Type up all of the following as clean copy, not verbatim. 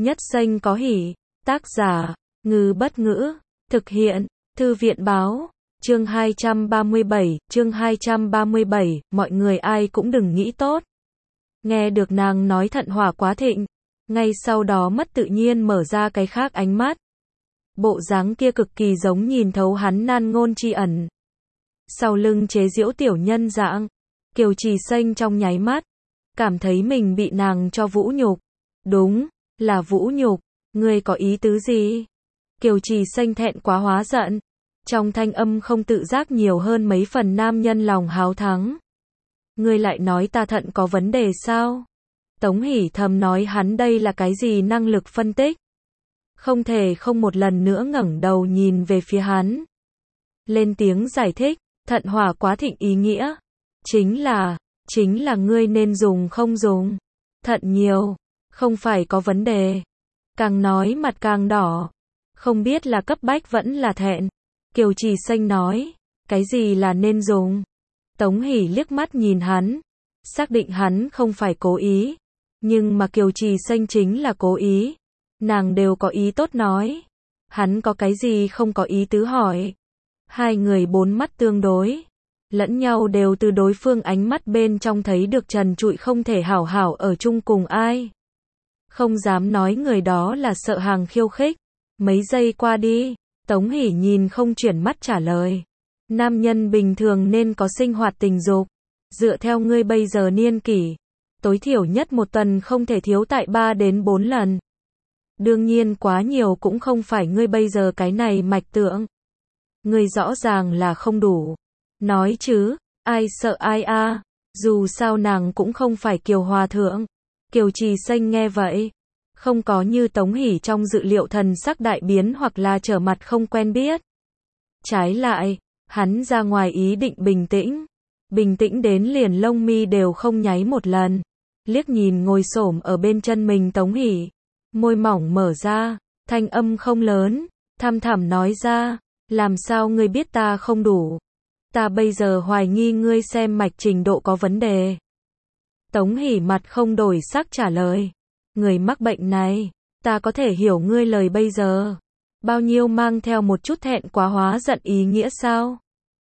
Nhất xanh có hỉ. Tác giả, Ngư Bất Ngữ. Thực hiện, Thư viện Báo. Chương 237, mọi người ai cũng đừng nghĩ tốt. Nghe được nàng nói thận hỏa quá thịnh, ngay sau đó mất tự nhiên mở ra cái khác ánh mắt. Bộ dáng kia cực kỳ giống nhìn thấu hắn nan ngôn tri ẩn. Sau lưng chế giễu tiểu nhân dạng, Kiều Trì Xanh trong nháy mắt, cảm thấy mình bị nàng cho vũ nhục. Đúng, là vũ nhục, ngươi có ý tứ gì? Kiều Trì Xanh thẹn quá hóa giận, trong thanh âm không tự giác nhiều hơn mấy phần nam nhân lòng háo thắng. Ngươi lại nói ta thận có vấn đề sao? Tống Hỷ thầm nói hắn đây là cái gì năng lực phân tích? Không thể không một lần nữa ngẩng đầu nhìn về phía hắn. Lên tiếng giải thích, thận hỏa quá thịnh ý nghĩa. Chính là ngươi nên dùng không dùng. Thận nhiều, không phải có vấn đề. Càng nói mặt càng đỏ. Không biết là cấp bách vẫn là thẹn. Kiều Trì Xanh nói, cái gì là nên dùng? Tống Hỷ liếc mắt nhìn hắn, xác định hắn không phải cố ý. Nhưng mà Kiều Trì Xanh chính là cố ý. Nàng đều có ý tốt nói. Hắn có cái gì không có ý tứ hỏi. Hai người bốn mắt tương đối. Lẫn nhau đều từ đối phương ánh mắt bên trong thấy được trần trụi không thể hảo hảo ở chung cùng ai. Không dám nói người đó là sợ hàng khiêu khích. Mấy giây qua đi, Tống Hỷ nhìn không chuyển mắt trả lời. Nam nhân bình thường nên có sinh hoạt tình dục. Dựa theo ngươi bây giờ niên kỷ, tối thiểu nhất một tuần không thể thiếu tại 3 đến 4 lần. Đương nhiên quá nhiều cũng không phải ngươi bây giờ cái này mạch tượng. Ngươi rõ ràng là không đủ. Nói chứ, ai sợ ai a? Dù sao nàng cũng không phải Kiều Hòa Thượng. Kiều Trì Xanh nghe vậy, không có như Tống Hỷ trong dự liệu thần sắc đại biến hoặc là trở mặt không quen biết. Trái lại, hắn ra ngoài ý định bình tĩnh đến liền lông mi đều không nháy một lần. Liếc nhìn ngồi xổm ở bên chân mình Tống Hỷ, môi mỏng mở ra, thanh âm không lớn, thăm thẳm nói ra, làm sao ngươi biết ta không đủ? Ta bây giờ hoài nghi ngươi xem mạch trình độ có vấn đề. Tống Hỷ mặt không đổi sắc trả lời, người mắc bệnh này, ta có thể hiểu ngươi lời bây giờ. Bao nhiêu mang theo một chút thẹn quá hóa giận ý nghĩa sao?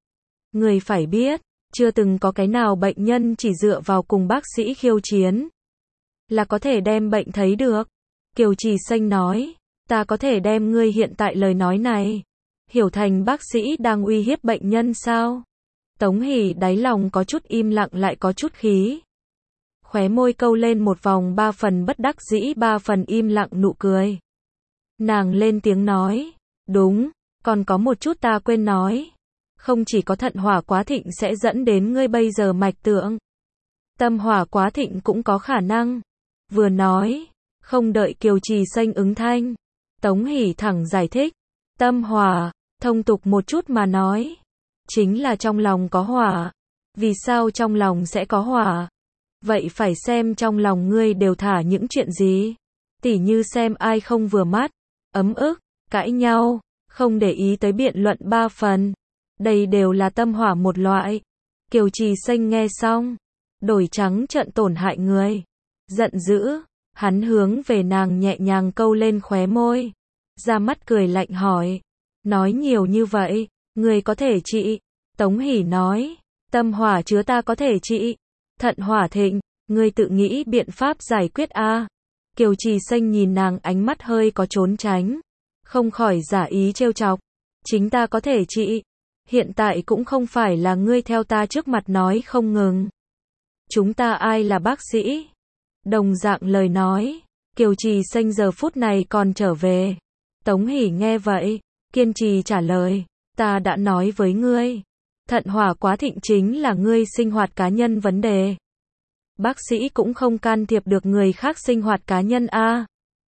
Người phải biết, chưa từng có cái nào bệnh nhân chỉ dựa vào cùng bác sĩ khiêu chiến là có thể đem bệnh thấy được. Kiều Trì Xanh nói, ta có thể đem ngươi hiện tại lời nói này hiểu thành bác sĩ đang uy hiếp bệnh nhân sao? Tống Hỷ đáy lòng có chút im lặng lại có chút khí. Khóe môi câu lên một vòng 3 phần bất đắc dĩ 3 phần im lặng nụ cười. Nàng lên tiếng nói, đúng, còn có một chút ta quên nói. Không chỉ có thận hỏa quá thịnh sẽ dẫn đến ngươi bây giờ mạch tượng. Tâm hỏa quá thịnh cũng có khả năng. Vừa nói, không đợi Kiều Trì Xanh ứng thanh. Tống Hỷ thẳng giải thích. Tâm hỏa, thông tục một chút mà nói. Chính là trong lòng có hỏa. Vì sao trong lòng sẽ có hỏa? Vậy phải xem trong lòng ngươi đều thả những chuyện gì. Tỉ như xem ai không vừa mắt, ấm ức, cãi nhau, không để ý tới biện luận 3 phần. Đây đều là tâm hỏa một loại. Kiều Trì Xanh nghe xong, đổi trắng trợn tổn hại người. Giận dữ, hắn hướng về nàng nhẹ nhàng câu lên khóe môi. Ra mắt cười lạnh hỏi. Nói nhiều như vậy, người có thể trị. Tống Hỷ nói, tâm hỏa chứa ta có thể trị. Thận hỏa thịnh, ngươi tự nghĩ biện pháp giải quyết a. Kiều Trì Xanh nhìn nàng ánh mắt hơi có trốn tránh. Không khỏi giả ý trêu chọc. Chính ta có thể trị. Hiện tại cũng không phải là ngươi theo ta trước mặt nói không ngừng. Chúng ta ai là bác sĩ? Đồng dạng lời nói, Kiều Trì Xanh giờ phút này còn trở về. Tống Hỷ nghe vậy, kiên trì trả lời, ta đã nói với ngươi. Thận hỏa quá thịnh chính là ngươi sinh hoạt cá nhân vấn đề. Bác sĩ cũng không can thiệp được người khác sinh hoạt cá nhân a.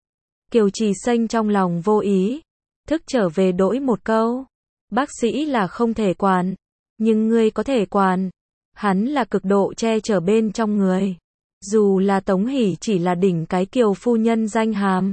Kiều Trì Xanh trong lòng vô ý, thức trở về đổi một câu. Bác sĩ là không thể quản, nhưng ngươi có thể quản. Hắn là cực độ che chở bên trong người. Dù là Tống Hỷ chỉ là đỉnh cái Kiều phu nhân danh hàm.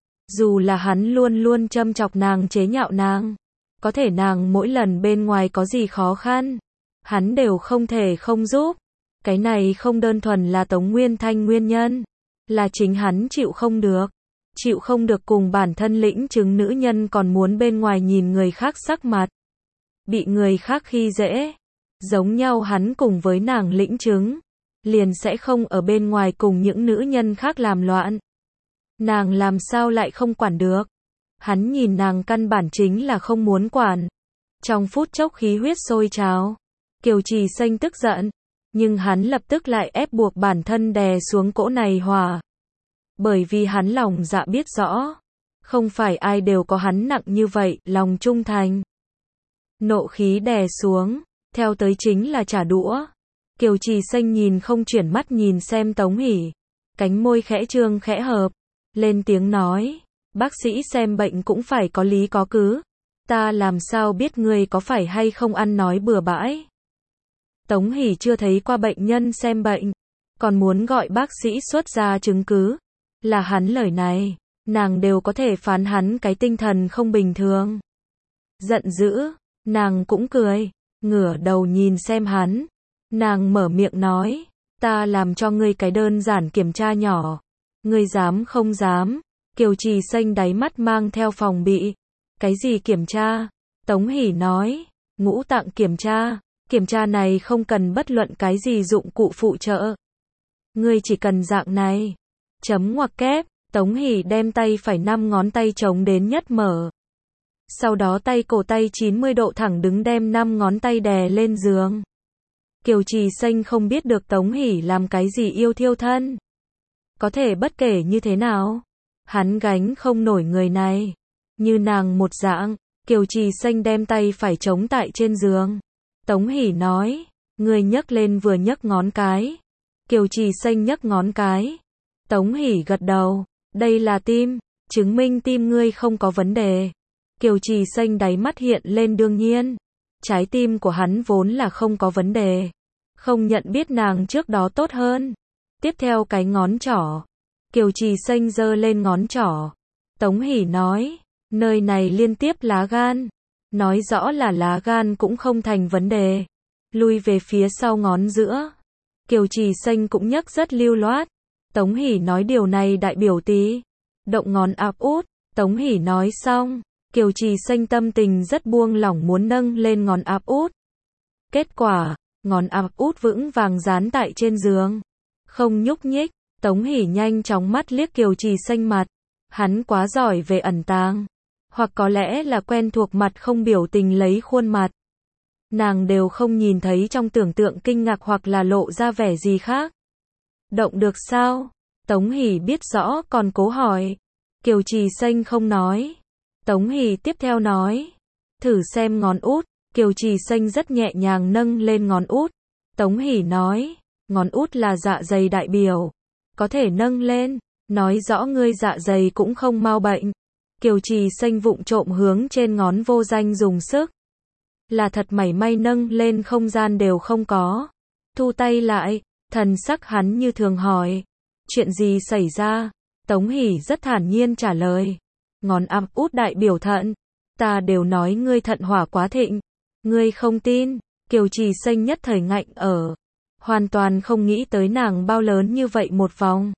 Dù là hắn luôn luôn châm chọc nàng chế nhạo nàng. Có thể nàng mỗi lần bên ngoài có gì khó khăn, hắn đều không thể không giúp. Cái này không đơn thuần là Tống Nguyên Thanh nguyên nhân, là chính hắn chịu không được. chịu không được cùng bản thân lĩnh chứng nữ nhân còn muốn bên ngoài nhìn người khác sắc mặt. Bị người khác khi dễ. Giống nhau hắn cùng với nàng lĩnh chứng. Liền sẽ không ở bên ngoài cùng những nữ nhân khác làm loạn. Nàng làm sao lại không quản được. Hắn nhìn nàng căn bản chính là không muốn quản. Trong phút chốc khí huyết sôi trào. Kiều Trì Xanh tức giận. Nhưng hắn lập tức lại ép buộc bản thân đè xuống cỗ này hỏa. Bởi vì hắn lòng dạ biết rõ. Không phải ai đều có hắn nặng như vậy, lòng trung thành. Nộ khí đè xuống. Theo tới chính là trả đũa. Kiều Trì Xanh nhìn không chuyển mắt nhìn xem Tống Hỷ. Cánh môi khẽ trương khẽ hợp. Lên tiếng nói. Bác sĩ xem bệnh cũng phải có lý có cứ. Ta làm sao biết ngươi có phải hay không ăn nói bừa bãi. Tống Hỷ chưa thấy qua bệnh nhân xem bệnh. Còn muốn gọi bác sĩ xuất ra chứng cứ. Là hắn lời này. Nàng đều có thể phán hắn cái tinh thần không bình thường. Giận dữ. Nàng cũng cười. Ngửa đầu nhìn xem hắn. Nàng mở miệng nói. Ta làm cho ngươi cái đơn giản kiểm tra nhỏ. Ngươi dám không dám. Kiều Trì Xanh đáy mắt mang theo phòng bị. Cái gì kiểm tra? Tống Hỷ nói. Ngũ tạng kiểm tra. Kiểm tra này không cần bất luận cái gì dụng cụ phụ trợ. Ngươi chỉ cần dạng này. Chấm ngoặc kép. Tống Hỷ đem tay phải 5 ngón tay chống đến nhất mở. Sau đó tay cổ tay 90 độ thẳng đứng đem 5 ngón tay đè lên giường. Kiều Trì Xanh không biết được Tống Hỷ làm cái gì yêu thiêu thân. Có thể bất kể như thế nào. Hắn gánh không nổi người này. Như nàng một dạng. Kiều Trì Xanh đem tay phải chống tại trên giường. Tống Hỷ nói. Ngươi nhấc lên vừa nhấc ngón cái. Kiều Trì Xanh nhấc ngón cái. Tống Hỷ gật đầu. Đây là tim. Chứng minh tim ngươi không có vấn đề. Kiều Trì Xanh đáy mắt hiện lên đương nhiên. Trái tim của hắn vốn là không có vấn đề. Không nhận biết nàng trước đó tốt hơn. Tiếp theo cái ngón trỏ. Kiều Trì Xanh giơ lên ngón trỏ. Tống Hỷ nói. Nơi này liên tiếp lá gan. Nói rõ là lá gan cũng không thành vấn đề. Lui về phía sau ngón giữa. Kiều Trì Xanh cũng nhấc rất lưu loát. Tống Hỷ nói điều này đại biểu tí. Động ngón áp út. Tống Hỷ nói xong. Kiều Trì Xanh tâm tình rất buông lỏng muốn nâng lên ngón áp út. Kết quả, ngón áp út vững vàng dán tại trên giường. Không nhúc nhích. Tống Hỷ nhanh chóng mắt liếc Kiều Trì Xanh mặt. Hắn quá giỏi về ẩn tàng. Hoặc có lẽ là quen thuộc mặt không biểu tình lấy khuôn mặt. Nàng đều không nhìn thấy trong tưởng tượng kinh ngạc hoặc là lộ ra vẻ gì khác. Động được sao? Tống Hỷ biết rõ còn cố hỏi. Kiều Trì Xanh không nói. Tống Hỷ tiếp theo nói. Thử xem ngón út. Kiều Trì Xanh rất nhẹ nhàng nâng lên ngón út. Tống Hỷ nói. Ngón út là dạ dày đại biểu. Có thể nâng lên. Nói rõ ngươi dạ dày cũng không mau bệnh. Kiều Trì Xanh vụng trộm hướng trên ngón vô danh dùng sức. Là thật mảy may nâng lên không gian đều không có. Thu tay lại. Thần sắc hắn như thường hỏi. Chuyện gì xảy ra? Tống Hỷ rất thản nhiên trả lời. Ngón áp út đại biểu thận. Ta đều nói ngươi thận hỏa quá thịnh. Ngươi không tin. Kiều Trì Xanh nhất thời ngạnh ở. Hoàn toàn không nghĩ tới nàng bao lớn như vậy một vòng.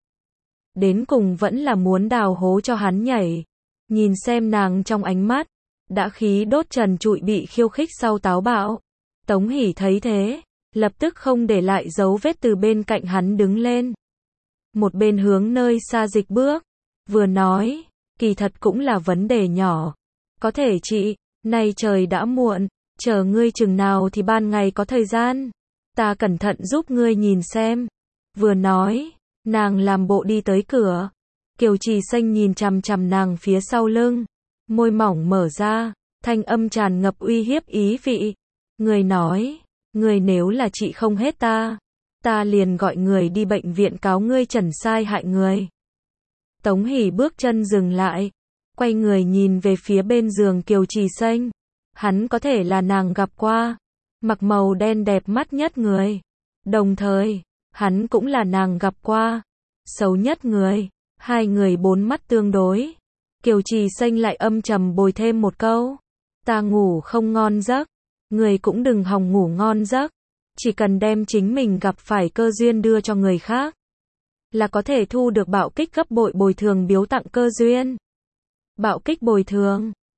Đến cùng vẫn là muốn đào hố cho hắn nhảy. Nhìn xem nàng trong ánh mắt. Đã khí đốt trần trụi bị khiêu khích sau táo bạo. Tống Hỷ thấy thế. Lập tức không để lại dấu vết từ bên cạnh hắn đứng lên. Một bên hướng nơi xa dịch bước. Vừa nói. Kỳ thật cũng là vấn đề nhỏ. Có thể chị. Nay trời đã muộn. Chờ ngươi chừng nào thì ban ngày có thời gian. Ta cẩn thận giúp ngươi nhìn xem. Vừa nói. Nàng làm bộ đi tới cửa. Kiều Trì Xanh nhìn chằm chằm nàng phía sau lưng. Môi mỏng mở ra. Thanh âm tràn ngập uy hiếp ý vị. Người nói. Người nếu là chị không hết ta. Ta liền gọi người đi bệnh viện cáo ngươi trần sai hại người. Tống Hỷ bước chân dừng lại. Quay người nhìn về phía bên giường Kiều Trì Xanh. Hắn có thể là nàng gặp qua. Mặc màu đen đẹp mắt nhất người. Đồng thời, hắn cũng là nàng gặp qua. Xấu nhất người. Hai người bốn mắt tương đối. Kiều Trì Xanh lại âm trầm bồi thêm một câu. Ta ngủ không ngon giấc. Người cũng đừng hòng ngủ ngon giấc. Chỉ cần đem chính mình gặp phải cơ duyên đưa cho người khác. là có thể thu được bạo kích gấp bội bồi thường biếu tặng cơ duyên. Bạo kích bồi thường